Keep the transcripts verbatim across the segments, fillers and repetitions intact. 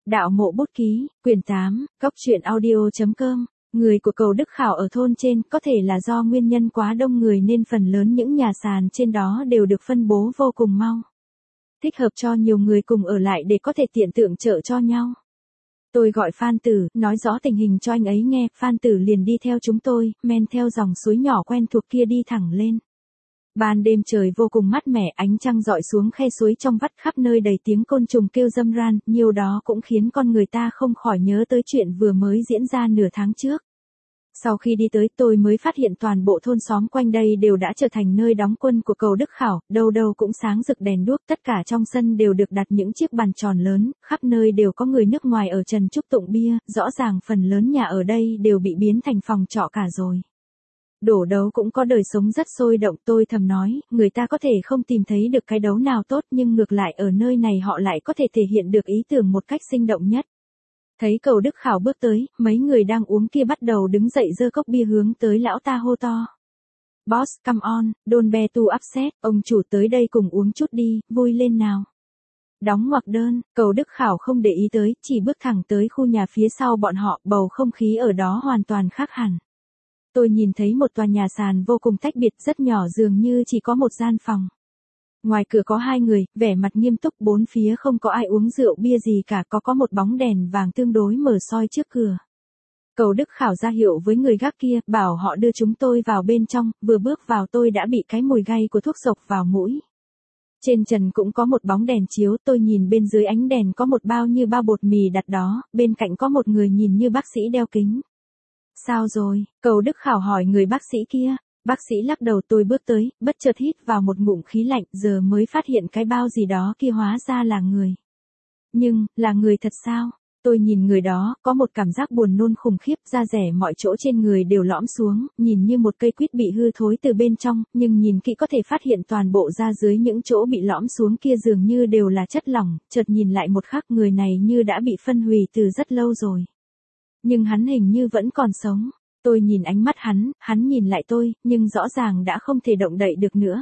Đạo mộ bút ký, quyển tám, góc truyện audio.com. Người của cầu Đức Khảo ở thôn trên có thể là do nguyên nhân quá đông người nên phần lớn những nhà sàn trên đó đều được phân bố vô cùng mau. Thích hợp cho nhiều người cùng ở lại để có thể tiện tượng trợ cho nhau. Tôi gọi Phan Tử, nói rõ tình hình cho anh ấy nghe, Phan Tử liền đi theo chúng tôi, men theo dòng suối nhỏ quen thuộc kia đi thẳng lên. Ban đêm trời vô cùng mát mẻ, ánh trăng rọi xuống khe suối trong vắt khắp nơi đầy tiếng côn trùng kêu râm ran, nhiều đó cũng khiến con người ta không khỏi nhớ tới chuyện vừa mới diễn ra nửa tháng trước. Sau khi đi tới tôi mới phát hiện toàn bộ thôn xóm quanh đây đều đã trở thành nơi đóng quân của cầu Đức Khảo, đâu đâu cũng sáng rực đèn đuốc, tất cả trong sân đều được đặt những chiếc bàn tròn lớn, khắp nơi đều có người nước ngoài ở trần trúc tụng bia, rõ ràng phần lớn nhà ở đây đều bị biến thành phòng trọ cả rồi. Đổ đấu cũng có đời sống rất sôi động, tôi thầm nói, người ta có thể không tìm thấy được cái đấu nào tốt nhưng ngược lại ở nơi này họ lại có thể thể hiện được ý tưởng một cách sinh động nhất. Thấy cầu Đức Khảo bước tới, mấy người đang uống kia bắt đầu đứng dậy giơ cốc bia hướng tới lão ta hô to. Boss, come on, don't be too upset, ông chủ tới đây cùng uống chút đi, vui lên nào. Đóng ngoặc đơn, cầu Đức Khảo không để ý tới, chỉ bước thẳng tới khu nhà phía sau bọn họ, bầu không khí ở đó hoàn toàn khác hẳn. Tôi nhìn thấy một tòa nhà sàn vô cùng tách biệt, rất nhỏ, dường như chỉ có một gian phòng. Ngoài cửa có hai người, vẻ mặt nghiêm túc, bốn phía không có ai uống rượu bia gì cả, có có một bóng đèn vàng tương đối mờ soi trước cửa. Cầu Đức Khảo ra hiệu với người gác kia, bảo họ đưa chúng tôi vào bên trong, vừa bước vào tôi đã bị cái mùi gay của thuốc sộc vào mũi. Trên trần cũng có một bóng đèn chiếu, tôi nhìn bên dưới ánh đèn có một bao như bao bột mì đặt đó, bên cạnh có một người nhìn như bác sĩ đeo kính. Sao rồi? Cầu Đức Khảo hỏi người bác sĩ kia. Bác sĩ lắc đầu. Tôi bước tới, bất chợt hít vào một ngụm khí lạnh, giờ mới phát hiện cái bao gì đó kia hóa ra là người. Nhưng, là người thật sao? Tôi nhìn người đó, có một cảm giác buồn nôn khủng khiếp, da rẻ mọi chỗ trên người đều lõm xuống, nhìn như một cây quýt bị hư thối từ bên trong, nhưng nhìn kỹ có thể phát hiện toàn bộ da dưới những chỗ bị lõm xuống kia dường như đều là chất lỏng, chợt nhìn lại một khắc người này như đã bị phân hủy từ rất lâu rồi. Nhưng hắn hình như vẫn còn sống. Tôi nhìn ánh mắt hắn, hắn nhìn lại tôi, nhưng rõ ràng đã không thể động đậy được nữa.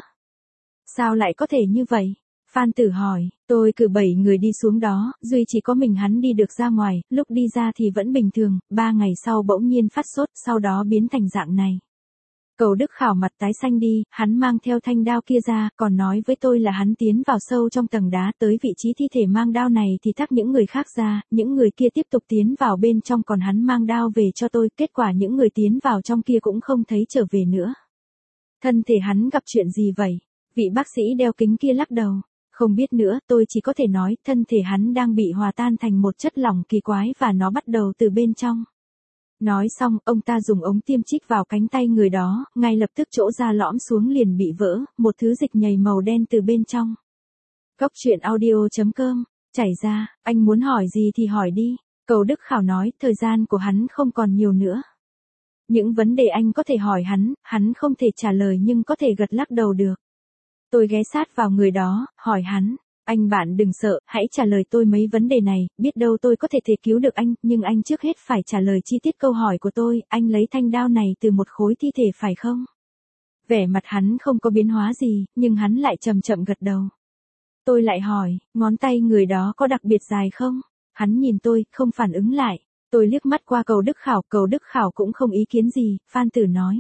Sao lại có thể như vậy? Phan Tử hỏi, tôi cử bảy người đi xuống đó, duy chỉ có mình hắn đi được ra ngoài, lúc đi ra thì vẫn bình thường, ba ngày sau bỗng nhiên phát sốt, sau đó biến thành dạng này. Cầu Đức Khảo mặt tái xanh đi, hắn mang theo thanh đao kia ra, còn nói với tôi là hắn tiến vào sâu trong tầng đá tới vị trí thi thể mang đao này thì thắc những người khác ra, những người kia tiếp tục tiến vào bên trong còn hắn mang đao về cho tôi, kết quả những người tiến vào trong kia cũng không thấy trở về nữa. Thân thể hắn gặp chuyện gì vậy? Vị bác sĩ đeo kính kia lắc đầu. Không biết nữa, tôi chỉ có thể nói thân thể hắn đang bị hòa tan thành một chất lỏng kỳ quái và nó bắt đầu từ bên trong. Nói xong, ông ta dùng ống tiêm chích vào cánh tay người đó, ngay lập tức chỗ da lõm xuống liền bị vỡ, một thứ dịch nhầy màu đen từ bên trong. Góc truyện audio.com, chảy ra, anh muốn hỏi gì thì hỏi đi. Cầu Đức Khảo nói, thời gian của hắn không còn nhiều nữa. Những vấn đề anh có thể hỏi hắn, hắn không thể trả lời nhưng có thể gật lắc đầu được. Tôi ghé sát vào người đó, hỏi hắn. Anh bạn đừng sợ, hãy trả lời tôi mấy vấn đề này, biết đâu tôi có thể thể cứu được anh, nhưng anh trước hết phải trả lời chi tiết câu hỏi của tôi, anh lấy thanh đao này từ một khối thi thể phải không? Vẻ mặt hắn không có biến hóa gì, nhưng hắn lại chậm chậm gật đầu. Tôi lại hỏi, ngón tay người đó có đặc biệt dài không? Hắn nhìn tôi, không phản ứng lại. Tôi liếc mắt qua cầu Đức Khảo, cầu Đức Khảo cũng không ý kiến gì, Phan Tử nói.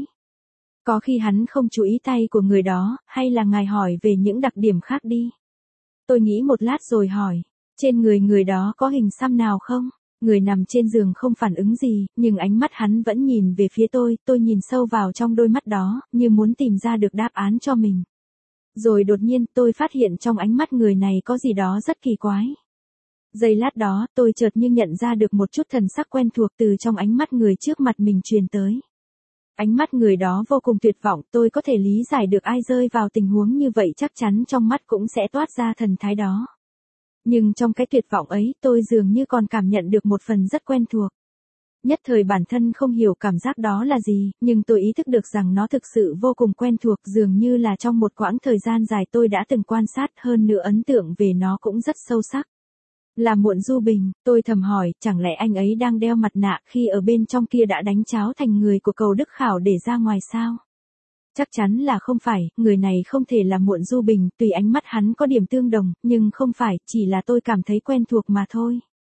Có khi hắn không chú ý tay của người đó, hay là ngài hỏi về những đặc điểm khác đi. Tôi nghĩ một lát rồi hỏi, trên người người đó có hình xăm nào không? Người nằm trên giường không phản ứng gì, nhưng ánh mắt hắn vẫn nhìn về phía tôi, tôi nhìn sâu vào trong đôi mắt đó, như muốn tìm ra được đáp án cho mình. Rồi đột nhiên tôi phát hiện trong ánh mắt người này có gì đó rất kỳ quái. Giây lát đó, tôi chợt như nhận ra được một chút thần sắc quen thuộc từ trong ánh mắt người trước mặt mình truyền tới. Ánh mắt người đó vô cùng tuyệt vọng, tôi có thể lý giải được ai rơi vào tình huống như vậy chắc chắn trong mắt cũng sẽ toát ra thần thái đó. Nhưng trong cái tuyệt vọng ấy tôi dường như còn cảm nhận được một phần rất quen thuộc. Nhất thời bản thân không hiểu cảm giác đó là gì, nhưng tôi ý thức được rằng nó thực sự vô cùng quen thuộc, dường như là trong một quãng thời gian dài tôi đã từng quan sát, hơn nữa ấn tượng về nó cũng rất sâu sắc. Là Muộn Du Bình, tôi thầm hỏi, chẳng lẽ anh ấy đang đeo mặt nạ khi ở bên trong kia đã đánh cháo thành người của cầu Đức Khảo để ra ngoài sao? Chắc chắn là không phải, người này không thể là Muộn Du Bình, tùy ánh mắt hắn có điểm tương đồng, nhưng không phải, chỉ là tôi cảm thấy quen thuộc mà thôi.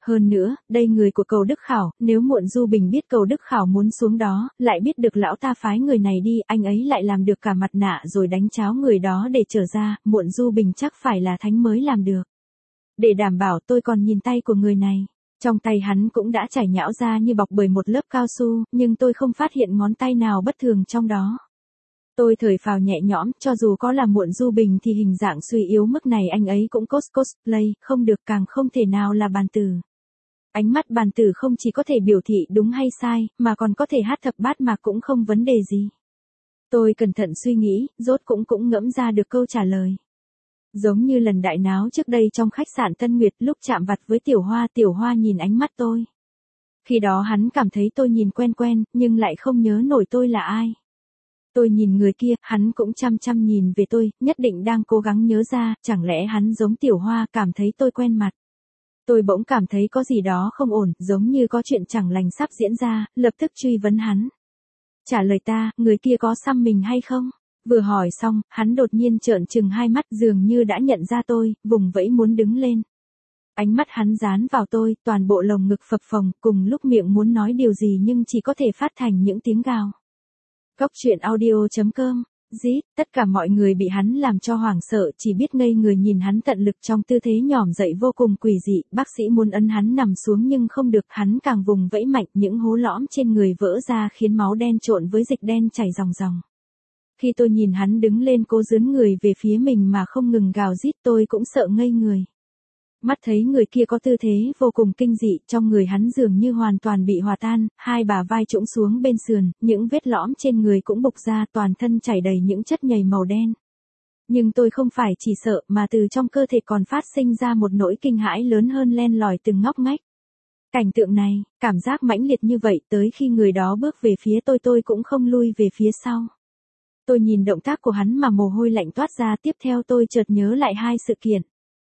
Hơn nữa, đây người của Cầu Đức Khảo, nếu Muộn Du Bình biết Cầu Đức Khảo muốn xuống đó, lại biết được lão ta phái người này đi, anh ấy lại làm được cả mặt nạ rồi đánh cháo người đó để trở ra, Muộn Du Bình chắc phải là thánh mới làm được. Để đảm bảo tôi còn nhìn tay của người này. Trong tay hắn cũng đã chảy nhão ra như bọc bởi một lớp cao su, nhưng tôi không phát hiện ngón tay nào bất thường trong đó. Tôi thở phào nhẹ nhõm, cho dù có là Muộn Du Bình thì hình dạng suy yếu mức này anh ấy cũng cos cosplay, không được càng không thể nào là bàn tử. Ánh mắt bàn tử không chỉ có thể biểu thị đúng hay sai, mà còn có thể hát thập bát mạc cũng không vấn đề gì. Tôi cẩn thận suy nghĩ, rốt cũng cũng ngẫm ra được câu trả lời. Giống như lần đại náo trước đây trong khách sạn Tân Nguyệt lúc chạm vặt với Tiểu Hoa, Tiểu Hoa nhìn ánh mắt tôi. Khi đó hắn cảm thấy tôi nhìn quen quen, nhưng lại không nhớ nổi tôi là ai. Tôi nhìn người kia, hắn cũng chăm chăm nhìn về tôi, nhất định đang cố gắng nhớ ra, chẳng lẽ hắn giống Tiểu Hoa cảm thấy tôi quen mặt. Tôi bỗng cảm thấy có gì đó không ổn, giống như có chuyện chẳng lành sắp diễn ra, lập tức truy vấn hắn. Trả lời ta, người kia có xăm mình hay không? Vừa hỏi xong, hắn đột nhiên trợn trừng hai mắt dường như đã nhận ra tôi, vùng vẫy muốn đứng lên. Ánh mắt hắn dán vào tôi, toàn bộ lồng ngực phập phồng, cùng lúc miệng muốn nói điều gì nhưng chỉ có thể phát thành những tiếng gào. Cốc truyện audio chấm com. Dít, tất cả mọi người bị hắn làm cho hoảng sợ, chỉ biết ngây người nhìn hắn tận lực trong tư thế nhỏm dậy vô cùng quỷ dị, bác sĩ muốn ấn hắn nằm xuống nhưng không được, hắn càng vùng vẫy mạnh, những hố lõm trên người vỡ ra khiến máu đen trộn với dịch đen chảy ròng ròng. Khi tôi nhìn hắn đứng lên cố dướn người về phía mình mà không ngừng gào rít, tôi cũng sợ ngây người. Mắt thấy người kia có tư thế vô cùng kinh dị, trong người hắn dường như hoàn toàn bị hòa tan, hai bả vai trũng xuống bên sườn, những vết lõm trên người cũng bục ra, toàn thân chảy đầy những chất nhầy màu đen. Nhưng tôi không phải chỉ sợ, mà từ trong cơ thể còn phát sinh ra một nỗi kinh hãi lớn hơn len lỏi từng ngóc ngách. Cảnh tượng này, cảm giác mãnh liệt như vậy, tới khi người đó bước về phía tôi tôi cũng không lui về phía sau. Tôi nhìn động tác của hắn mà mồ hôi lạnh toát ra, tiếp theo tôi chợt nhớ lại hai sự kiện.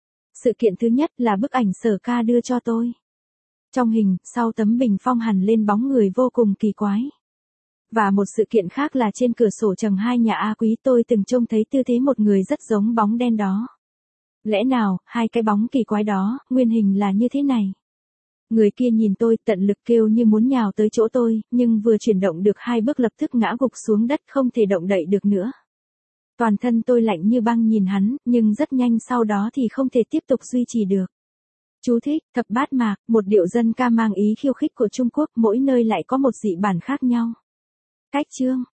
Sự kiện thứ nhất là bức ảnh Sở Ca đưa cho tôi. Trong hình, sau tấm bình phong hằn lên bóng người vô cùng kỳ quái. Và một sự kiện khác là trên cửa sổ tầng hai nhà A Quý tôi từng trông thấy tư thế một người rất giống bóng đen đó. Lẽ nào, hai cái bóng kỳ quái đó, nguyên hình là như thế này? Người kia nhìn tôi tận lực kêu như muốn nhào tới chỗ tôi, nhưng vừa chuyển động được hai bước lập tức ngã gục xuống đất không thể động đậy được nữa. Toàn thân tôi lạnh như băng nhìn hắn, nhưng rất nhanh sau đó thì không thể tiếp tục duy trì được. Chú thích, thập bát mạc, một điệu dân ca mang ý khiêu khích của Trung Quốc, mỗi nơi lại có một dị bản khác nhau. Cách chương